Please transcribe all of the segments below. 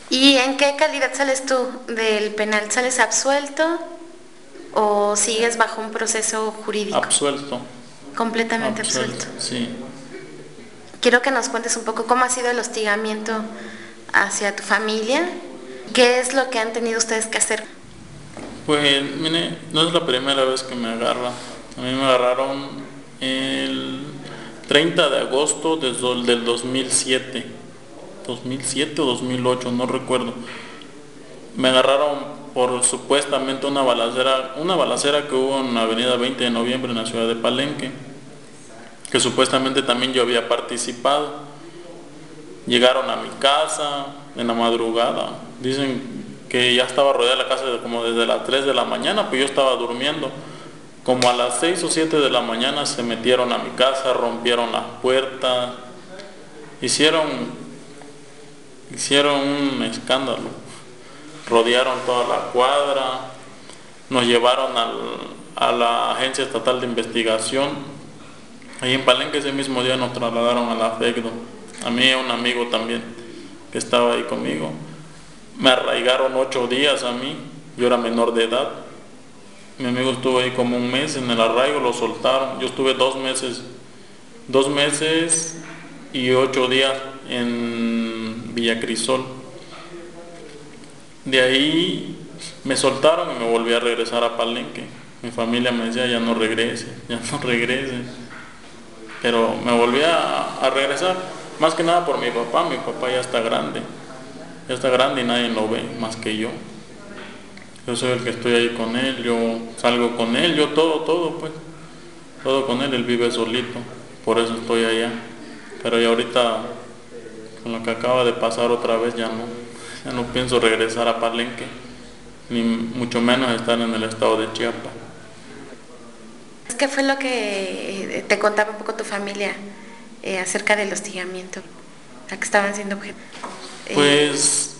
¿Y en qué calidad sales tú del penal? ¿Sales absuelto o sigues bajo un proceso jurídico? Absuelto, Completamente absuelto. absuelto, sí. Quiero que nos cuentes un poco cómo ha sido el hostigamiento hacia tu familia. ¿Qué es lo que han tenido ustedes que hacer? Pues, mire, no es la primera vez que me agarra. A mí me agarraron el 30 de agosto del 2007. 2007 o 2008, no recuerdo. Me agarraron por supuestamente una balacera que hubo en la avenida 20 de noviembre en la ciudad de Palenque, que supuestamente también yo había participado. Llegaron a mi casa en la madrugada. Dicen que ya estaba rodeada la casa como desde las 3 de la mañana, pues yo estaba durmiendo. Como a las 6 o 7 de la mañana se metieron a mi casa, rompieron las puertas, hicieron un escándalo, rodearon toda la cuadra, nos llevaron a la Agencia Estatal de Investigación. Ahí en Palenque ese mismo día nos trasladaron a la FECDO. A mí y a un amigo también que estaba ahí conmigo. Me arraigaron 8 días a mí, yo era menor de edad. Mi amigo estuvo ahí como un mes en el arraigo, lo soltaron. Yo estuve 2 meses y 8 días en Villa Crisol. De ahí me soltaron y me volví a regresar a Palenque. Mi familia me decía, ya no regrese, ya no regrese. Pero me volví a regresar, más que nada por mi papá ya está grande y nadie lo ve más que yo. Yo soy el que estoy ahí con él, yo salgo con él, yo todo pues, todo con él vive solito, por eso estoy allá. Pero ya ahorita, con lo que acaba de pasar otra vez, ya no pienso regresar a Palenque, ni mucho menos estar en el estado de Chiapas. ¿Qué fue lo que te contaba un poco tu familia acerca del hostigamiento a que estaban siendo objeto? Pues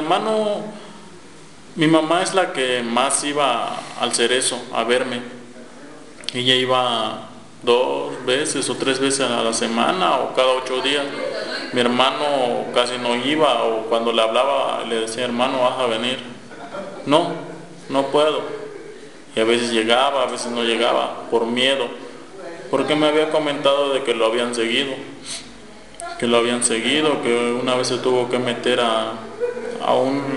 mi mamá es la que más iba al Cerezo a verme. Ella iba 2 veces o 3 veces a la semana o cada 8 días. Mi hermano casi no iba, o cuando le hablaba le decía, hermano, vas a venir. No, no puedo. Y a veces llegaba, a veces no llegaba, por miedo, porque me había comentado de que lo habían seguido, que una vez se tuvo que meter a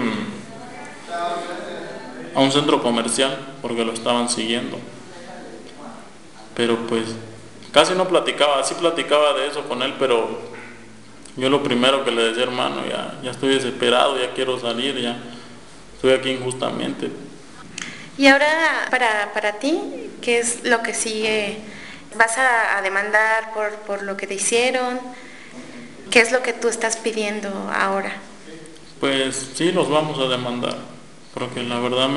un centro comercial porque lo estaban siguiendo. Pero pues casi no platicaba, sí platicaba de eso con él, pero yo lo primero que le decía, hermano, ya estoy desesperado, ya quiero salir, ya estoy aquí injustamente. Y ahora, para ti, ¿qué es lo que sigue? ¿Vas a demandar por lo que te hicieron? ¿Qué es lo que tú estás pidiendo ahora? Pues sí, los vamos a demandar, porque la verdad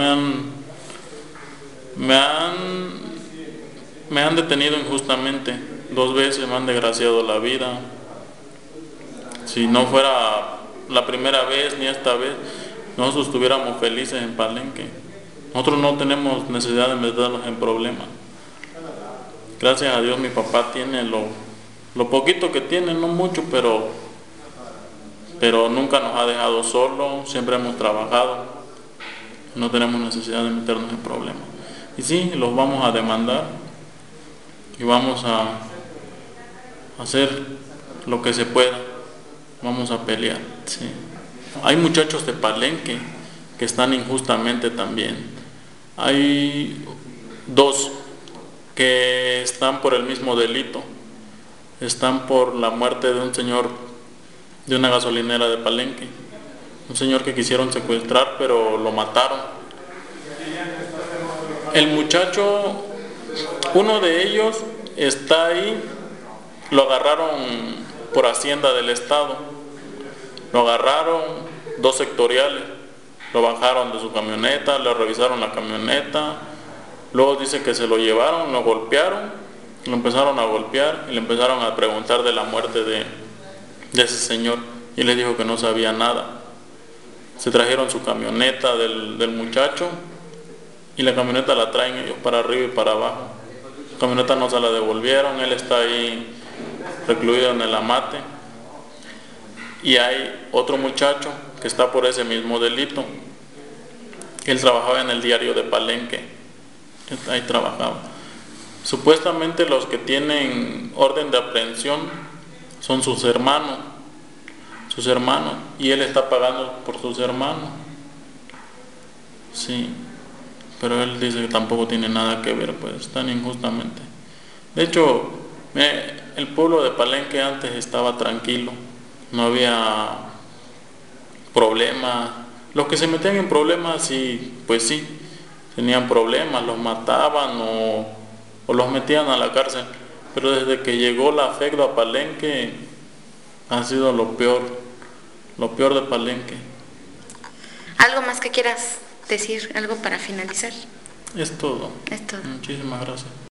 me han detenido injustamente. 2 veces me han desgraciado la vida. Si no fuera la primera vez ni esta vez, nosotros estuviéramos felices en Palenque. Nosotros no tenemos necesidad de meternos en problemas. Gracias a Dios mi papá tiene lo poquito que tiene, no mucho, pero nunca nos ha dejado solo, siempre hemos trabajado, no tenemos necesidad de meternos en problemas. Y sí, los vamos a demandar y vamos a hacer lo que se pueda, vamos a pelear. Sí. Hay muchachos de Palenque que están injustamente también. Hay 2 que están por el mismo delito, están por la muerte de un señor de una gasolinera de Palenque, un señor que quisieron secuestrar pero lo mataron. El muchacho, uno de ellos está ahí, lo agarraron por Hacienda del Estado, lo agarraron 2 sectoriales, lo bajaron de su camioneta, le revisaron la camioneta, luego dice que se lo llevaron, lo golpearon, lo empezaron a golpear y le empezaron a preguntar de la muerte de ese señor, y le dijo que no sabía nada. Se trajeron su camioneta del muchacho, y la camioneta la traen ellos para arriba y para abajo. La camioneta no se la devolvieron, él está ahí recluido en el amate. Y hay otro muchacho que está por ese mismo delito. Él trabajaba en el diario de Palenque, ahí trabajaba. Supuestamente los que tienen orden de aprehensión son sus hermanos, y él está pagando por sus hermanos. Sí, pero él dice que tampoco tiene nada que ver, pues tan injustamente. De hecho, el pueblo de Palenque antes estaba tranquilo, no había problemas. Los que se metían en problemas, sí, pues sí, tenían problemas, los mataban o los metían a la cárcel. Pero desde que llegó la FECDO a Palenque, ha sido lo peor de Palenque. ¿Algo más que quieras decir, algo para finalizar? Es todo. Es todo. Muchísimas gracias.